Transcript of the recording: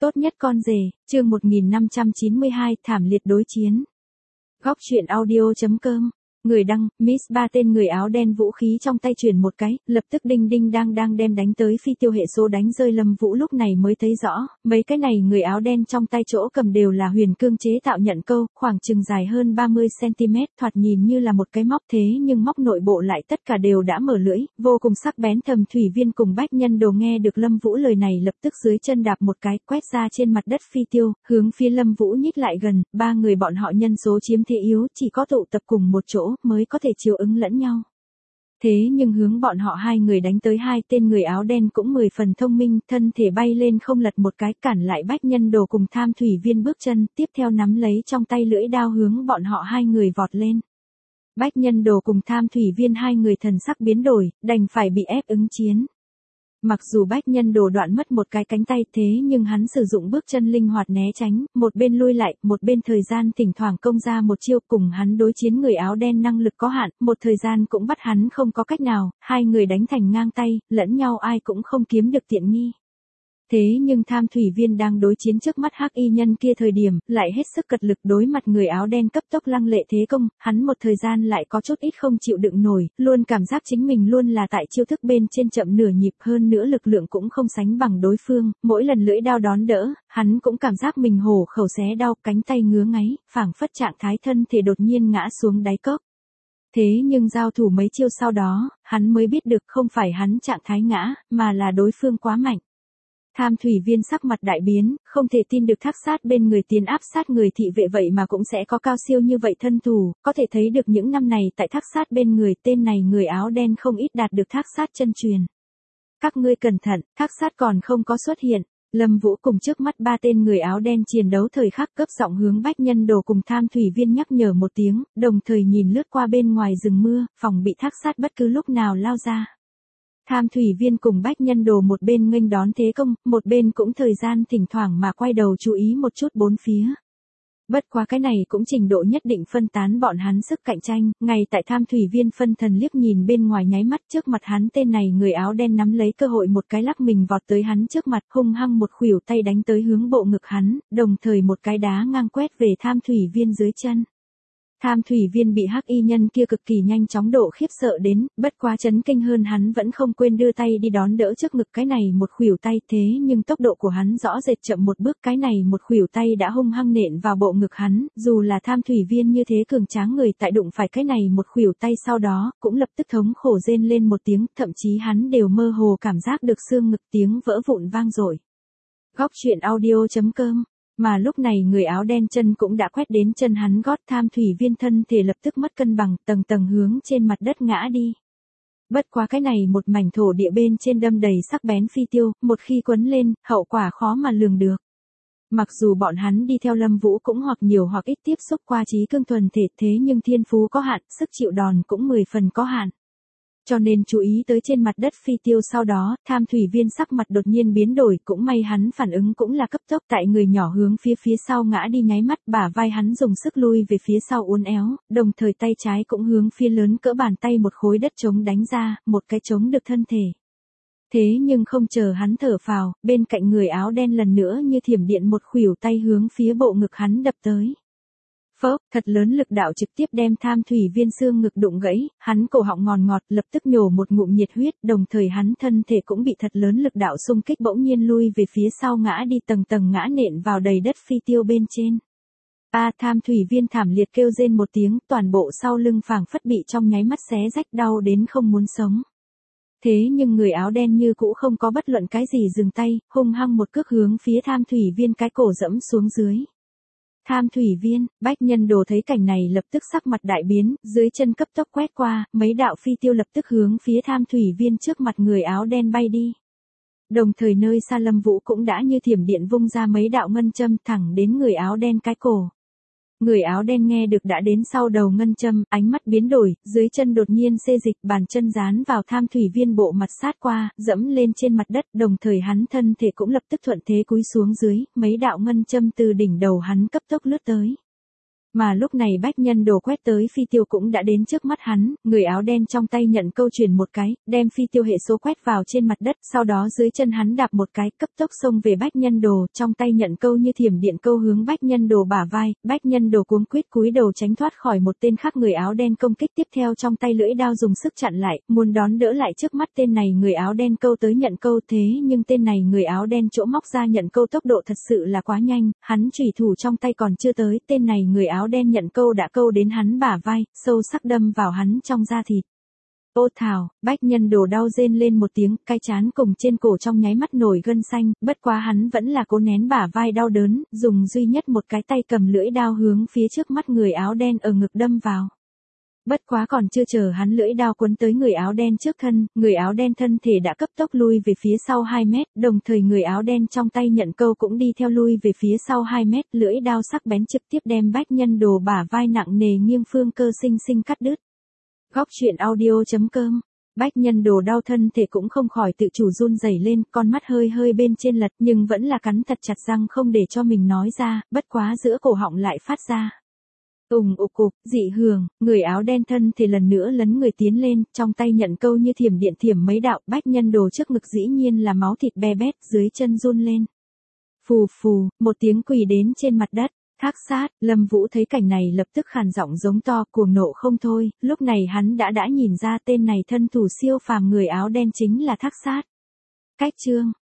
Tốt nhất con rể, chương 1592, thảm liệt đối chiến. Góc truyện audio.com. Người đăng, Miss Ba tên người áo đen vũ khí trong tay chuyển một cái, lập tức đinh đinh đang đem đánh tới phi tiêu hệ số đánh rơi Lâm Vũ lúc này mới thấy rõ, mấy cái này người áo đen trong tay chỗ cầm đều là huyền cương chế tạo nhận câu, khoảng chừng dài hơn 30cm, thoạt nhìn như là một cái móc thế nhưng móc nội bộ lại tất cả đều đã mở lưỡi, vô cùng sắc bén. Thẩm Thủy Viên cùng Bách Nhân Đồ nghe được Lâm Vũ lời này lập tức dưới chân đạp một cái, quét ra trên mặt đất phi tiêu, hướng phía Lâm Vũ nhích lại gần, ba người bọn họ nhân số chiếm thế yếu, chỉ có tụ tập cùng một chỗ mới có thể chiếu ứng lẫn nhau. Thế nhưng hướng bọn họ hai người đánh tới hai tên người áo đen cũng 10 phần thông minh, thân thể bay lên không lật một cái cản lại Bách Nhân Đồ cùng Tham Thủy Viên bước chân, tiếp theo nắm lấy trong tay lưỡi đao hướng bọn họ hai người vọt lên. Bách Nhân Đồ cùng Tham Thủy Viên hai người thần sắc biến đổi, đành phải bị ép ứng chiến. Mặc dù Bách Nhân Đồ đoạn mất một cái cánh tay thế nhưng hắn sử dụng bước chân linh hoạt né tránh, một bên lui lại, một bên thời gian thỉnh thoảng công ra một chiêu cùng hắn đối chiến người áo đen năng lực có hạn, một thời gian cũng bắt hắn không có cách nào, hai người đánh thành ngang tay, lẫn nhau ai cũng không kiếm được tiện nghi. Thế nhưng Tham Thủy Viên đang đối chiến trước mắt hắc y nhân kia thời điểm, lại hết sức cật lực đối mặt người áo đen cấp tốc lăng lệ thế công, hắn một thời gian lại có chút ít không chịu đựng nổi, luôn cảm giác chính mình luôn là tại chiêu thức bên trên chậm nửa nhịp, hơn nữa lực lượng cũng không sánh bằng đối phương, mỗi lần lưỡi đao đón đỡ, hắn cũng cảm giác mình hổ khẩu xé đau, cánh tay ngứa ngáy, phảng phất trạng thái thân thể đột nhiên ngã xuống đáy cốc. Thế nhưng giao thủ mấy chiêu sau đó, hắn mới biết được không phải hắn trạng thái ngã, mà là đối phương quá mạnh. Tham Thủy Viên sắc mặt đại biến, không thể tin được Thác Sát bên người tiến áp sát người thị vệ vậy mà cũng sẽ có cao siêu như vậy thân thủ, có thể thấy được những năm này tại Thác Sát bên người tên này người áo đen không ít đạt được Thác Sát chân truyền. Các ngươi cẩn thận, Thác Sát còn không có xuất hiện. Lâm Vũ cùng trước mắt ba tên người áo đen chiến đấu thời khắc cấp giọng hướng Bách Nhân Đồ cùng Tham Thủy Viên nhắc nhở một tiếng, đồng thời nhìn lướt qua bên ngoài rừng mưa, phòng bị Thác Sát bất cứ lúc nào lao ra. Tham Thủy Viên cùng Bách Nhân Đồ một bên nghênh đón thế công, một bên cũng thời gian thỉnh thoảng mà quay đầu chú ý một chút bốn phía. Bất quá cái này cũng trình độ nhất định phân tán bọn hắn sức cạnh tranh, ngay tại Tham Thủy Viên phân thần liếc nhìn bên ngoài nháy mắt trước mặt hắn tên này người áo đen nắm lấy cơ hội một cái lắc mình vọt tới hắn trước mặt hung hăng một khuỷu tay đánh tới hướng bộ ngực hắn, đồng thời một cái đá ngang quét về Tham Thủy Viên dưới chân. Tham Thủy Viên bị hắc y nhân kia cực kỳ nhanh chóng độ khiếp sợ đến, bất quá chấn kinh hơn hắn vẫn không quên đưa tay đi đón đỡ trước ngực cái này một khuỷu tay thế nhưng tốc độ của hắn rõ rệt chậm một bước cái này một khuỷu tay đã hung hăng nện vào bộ ngực hắn, dù là Tham Thủy Viên như thế cường tráng người tại đụng phải cái này một khuỷu tay sau đó, cũng lập tức thống khổ rên lên một tiếng, thậm chí hắn đều mơ hồ cảm giác được xương ngực tiếng vỡ vụn vang dội. Góc truyện audio.com. Mà lúc này người áo đen chân cũng đã quét đến chân hắn gót. Tham Thủy Viên thân thể lập tức mất cân bằng, tầng tầng hướng trên mặt đất ngã đi. Bất quá cái này một mảnh thổ địa bên trên đâm đầy sắc bén phi tiêu, một khi quấn lên, hậu quả khó mà lường được. Mặc dù bọn hắn đi theo Lâm Vũ cũng hoặc nhiều hoặc ít tiếp xúc qua trí cương thuần thể thế nhưng thiên phú có hạn, sức chịu đòn cũng 10 phần có hạn. Cho nên chú ý tới trên mặt đất phi tiêu sau đó, Tham Thủy Viên sắc mặt đột nhiên biến đổi, cũng may hắn phản ứng cũng là cấp tốc tại người nhỏ hướng phía sau ngã đi nháy mắt, bả vai hắn dùng sức lui về phía sau uốn éo, đồng thời tay trái cũng hướng phía lớn cỡ bàn tay một khối đất trống đánh ra, một cái trống được thân thể. Thế nhưng không chờ hắn thở phào, bên cạnh người áo đen lần nữa như thiểm điện một khuỷu tay hướng phía bộ ngực hắn đập tới. Phốc, thật lớn lực đạo trực tiếp đem Tham Thủy Viên xương ngực đụng gãy, hắn cổ họng ngòn ngọt lập tức nhổ một ngụm nhiệt huyết, đồng thời hắn thân thể cũng bị thật lớn lực đạo xung kích bỗng nhiên lui về phía sau ngã đi tầng tầng ngã nện vào đầy đất phi tiêu bên trên. Tham Thủy Viên thảm liệt kêu rên một tiếng, toàn bộ sau lưng phảng phất bị trong nháy mắt xé rách đau đến không muốn sống. Thế nhưng người áo đen như cũ không có bất luận cái gì dừng tay, hung hăng một cước hướng phía Tham Thủy Viên cái cổ dẫm xuống dưới. Tham Thủy Viên, Bách Nhân Đồ thấy cảnh này lập tức sắc mặt đại biến, dưới chân cấp tốc quét qua, mấy đạo phi tiêu lập tức hướng phía Tham Thủy Viên trước mặt người áo đen bay đi. Đồng thời nơi xa Lâm Vũ cũng đã như thiểm điện vung ra mấy đạo ngân châm thẳng đến người áo đen cái cổ. Người áo đen nghe được đã đến sau đầu ngân châm, ánh mắt biến đổi, dưới chân đột nhiên xê dịch, bàn chân dán vào Tham Thủy Viên bộ mặt sát qua, dẫm lên trên mặt đất, đồng thời hắn thân thể cũng lập tức thuận thế cúi xuống dưới, mấy đạo ngân châm từ đỉnh đầu hắn cấp tốc lướt tới. Mà lúc này Bách Nhân Đồ quét tới phi tiêu cũng đã đến trước mắt hắn, người áo đen trong tay nhận câu chuyển một cái, đem phi tiêu hệ số quét vào trên mặt đất, sau đó dưới chân hắn đạp một cái, cấp tốc xông về Bách Nhân Đồ, trong tay nhận câu như thiểm điện câu hướng Bách Nhân Đồ bả vai, Bách Nhân Đồ cuống quýt cúi đầu tránh thoát khỏi một tên khác người áo đen công kích, tiếp theo trong tay lưỡi đao dùng sức chặn lại, muốn đón đỡ lại trước mắt tên này người áo đen câu tới nhận câu, thế nhưng tên này người áo đen chỗ móc ra nhận câu tốc độ thật sự là quá nhanh, hắn chủy thủ trong tay còn chưa tới, tên này người áo đen nhận câu đã câu đến hắn bả vai, sâu sắc đâm vào hắn trong da thịt. Ô thảo, Bách Nhân Đồ đau rên lên một tiếng, cái trán cùng trên cổ trong nháy mắt nổi gân xanh, bất quá hắn vẫn là cố nén bả vai đau đớn, dùng duy nhất một cái tay cầm lưỡi đao hướng phía trước mắt người áo đen ở ngực đâm vào. Bất quá còn chưa chờ hắn lưỡi đao quấn tới người áo đen trước thân, người áo đen thân thể đã cấp tốc lui về phía sau 2 mét, đồng thời người áo đen trong tay nhận câu cũng đi theo lui về phía sau 2 mét, lưỡi đao sắc bén trực tiếp đem Bách Nhân Đồ bả vai nặng nề nghiêng phương cơ sinh sinh cắt đứt. Góc truyện audio.com. Bách Nhân Đồ đau thân thể cũng không khỏi tự chủ run rẩy lên, con mắt hơi hơi bên trên lật nhưng vẫn là cắn thật chặt răng không để cho mình nói ra, bất quá giữa cổ họng lại phát ra. Ục cục, dị hưởng, người áo đen thân thì lần nữa lấn người tiến lên, trong tay nhận câu như thiểm điện thiểm mấy đạo, Bách Nhân Đồ trước ngực dĩ nhiên là máu thịt be bét, dưới chân run lên. Phù phù, một tiếng quỳ đến trên mặt đất. Thác sát, Lâm Vũ thấy cảnh này lập tức khàn giọng giống to, cuồng nộ không thôi, lúc này hắn đã nhìn ra tên này thân thủ siêu phàm người áo đen chính là Thác sát. Cách chương